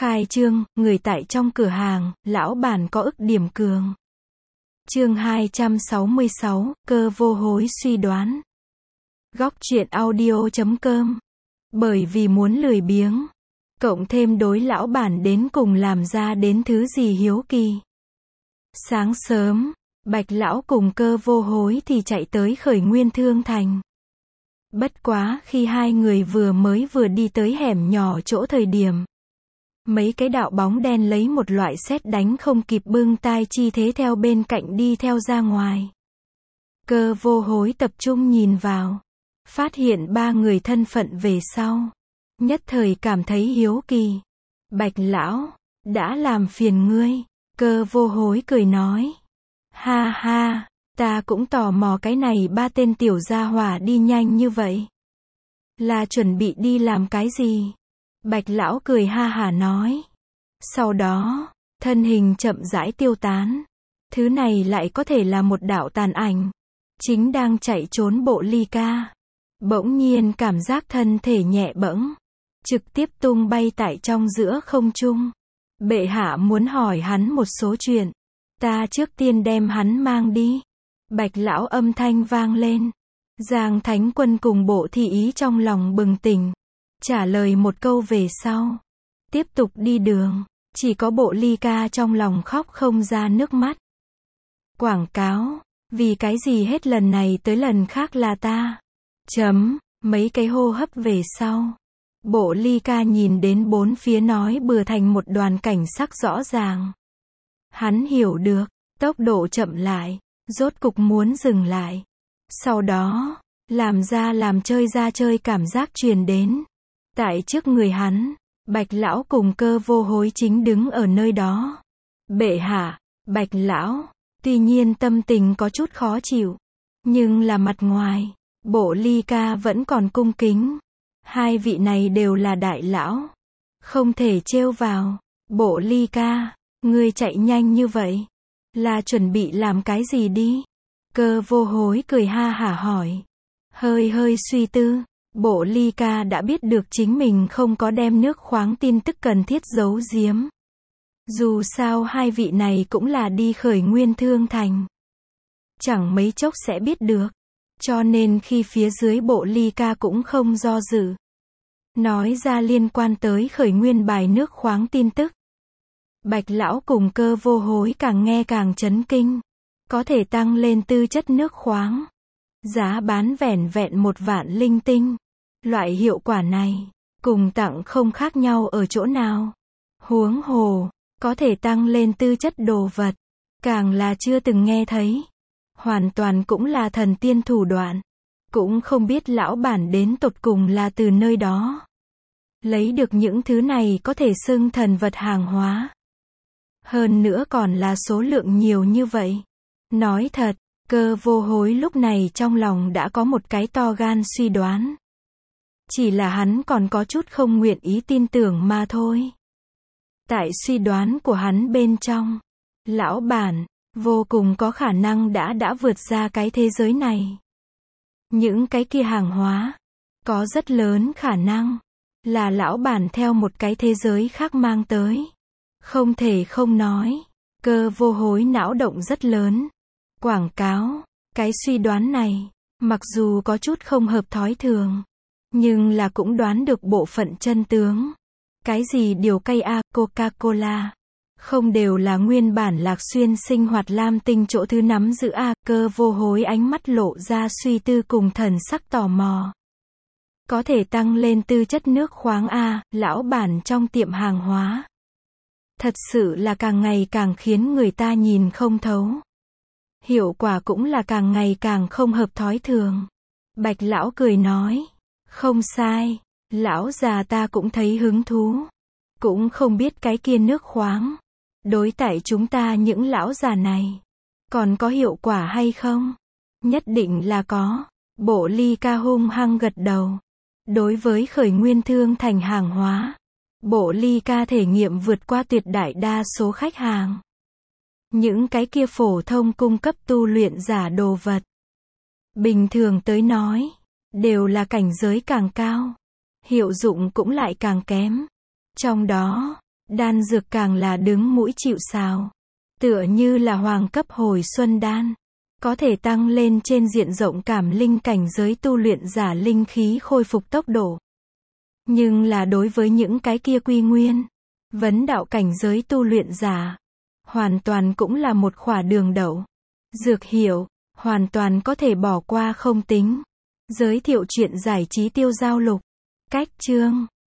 Khai trương, người tại trong cửa hàng, lão bản có ức điểm cường. Chương 266, cơ vô hối suy đoán. Góc truyện audio.com. Bởi vì muốn lười biếng, cộng thêm đối lão bản đến cùng làm ra đến thứ gì hiếu kỳ. Sáng sớm, Bạch lão cùng cơ vô hối thì chạy tới Khởi Nguyên Thương Thành. Bất quá khi hai người vừa đi tới hẻm nhỏ chỗ thời điểm, mấy cái đạo bóng đen lấy một loại sét đánh không kịp bưng tai chi thế theo bên cạnh đi theo ra ngoài. Cơ vô hối tập trung nhìn vào, phát hiện ba người thân phận về sau, nhất thời cảm thấy hiếu kỳ. Bạch lão, đã làm phiền ngươi. Cơ vô hối cười nói. Ha ha, ta cũng tò mò cái này ba tên tiểu gia hỏa đi nhanh như vậy. Là chuẩn bị đi làm cái gì? Bạch lão cười ha hả nói. Sau đó, thân hình chậm rãi tiêu tán. Thứ này lại có thể là một đạo tàn ảnh. Chính đang chạy trốn Bộ Ly Ca. Bỗng nhiên cảm giác thân thể nhẹ bẫng, trực tiếp tung bay tại trong giữa không trung. Bệ hạ muốn hỏi hắn một số chuyện. Ta trước tiên đem hắn mang đi. Bạch lão âm thanh vang lên. Giang Thánh Quân cùng Bộ Thị Ý trong lòng bừng tỉnh. Trả lời một câu về sau. Tiếp tục đi đường. Chỉ có Bộ Ly Ca trong lòng khóc không ra nước mắt. Quảng cáo. Vì cái gì hết lần này tới lần khác là ta. Mấy cái hô hấp về sau. Bộ Ly Ca nhìn đến bốn phía nói bừa thành một đoàn cảnh sắc rõ ràng. Hắn hiểu được, tốc độ chậm lại, rốt cục muốn dừng lại. Sau đó, làm ra chơi cảm giác truyền đến. Tại trước người hắn, Bạch lão cùng cơ vô hối chính đứng ở nơi đó. Bệ hạ, Bạch lão, tuy nhiên tâm tình có chút khó chịu, nhưng là mặt ngoài, Bộ Ly Ca vẫn còn cung kính. Hai vị này đều là đại lão, không thể trêu vào. Bộ Ly Ca, ngươi chạy nhanh như vậy, là chuẩn bị làm cái gì đi? Cơ vô hối cười ha hả hỏi. Hơi suy tư, Bộ Ly Ca đã biết được chính mình không có đem nước khoáng tin tức cần thiết giấu giếm. Dù sao hai vị này cũng là đi Khởi Nguyên Thương Thành, chẳng mấy chốc sẽ biết được. Cho nên khi phía dưới Bộ Ly Ca cũng không do dự, nói ra liên quan tới Khởi Nguyên bài nước khoáng tin tức. Bạch lão cùng cơ vô hối càng nghe càng chấn kinh. Có thể tăng lên tư chất nước khoáng, giá bán vẻn vẹn 1 vạn linh tinh. Loại hiệu quả này, cùng tặng không khác nhau ở chỗ nào. Huống hồ, có thể tăng lên tư chất đồ vật, càng là chưa từng nghe thấy. Hoàn toàn cũng là thần tiên thủ đoạn. Cũng không biết lão bản đến tột cùng là từ nơi đó lấy được những thứ này có thể xưng thần vật hàng hóa. Hơn nữa còn là số lượng nhiều như vậy. Nói thật, cơ vô hối lúc này trong lòng đã có một cái to gan suy đoán. Chỉ là hắn còn có chút không nguyện ý tin tưởng mà thôi. Tại suy đoán của hắn bên trong, lão bản vô cùng có khả năng đã vượt ra cái thế giới này. Những cái kia hàng hóa, có rất lớn khả năng là lão bản theo một cái thế giới khác mang tới. Không thể không nói, cơ vô hối não động rất lớn. Quảng cáo, cái suy đoán này, mặc dù có chút không hợp thói thường, nhưng là cũng đoán được bộ phận chân tướng. Cái gì điều cay Coca-Cola, không đều là nguyên bản Lạc Xuyên sinh hoạt lam tinh chỗ thứ nắm giữ cơ vô hối ánh mắt lộ ra suy tư cùng thần sắc tò mò. Có thể tăng lên tư chất nước khoáng lão bản trong tiệm hàng hóa. Thật sự là càng ngày càng khiến người ta nhìn không thấu. Hiệu quả cũng là càng ngày càng không hợp thói thường. Bạch lão cười nói. Không sai, lão già ta cũng thấy hứng thú. Cũng không biết cái kia nước khoáng, đối tại chúng ta những lão già này, còn có hiệu quả hay không? Nhất định là có. Bộ Ly Ca hung hăng gật đầu. Đối với Khởi Nguyên Thương Thành hàng hóa, Bộ Ly Ca thể nghiệm vượt qua tuyệt đại đa số khách hàng. Những cái kia phổ thông cung cấp tu luyện giả đồ vật, bình thường tới nói, đều là cảnh giới càng cao, hiệu dụng cũng lại càng kém. Trong đó, Đan dược càng là đứng mũi chịu sào. Tựa như là hoàng cấp hồi xuân đan. Có thể tăng lên trên diện rộng cảm linh cảnh giới tu luyện giả linh khí khôi phục tốc độ. Nhưng là đối với những cái kia quy nguyên, vấn đạo cảnh giới tu luyện giả, hoàn toàn cũng là một khỏa đường đậu. Dược hiệu, hoàn toàn có thể bỏ qua không tính. Giới thiệu chuyện giải trí tiêu giao lục. Cách chương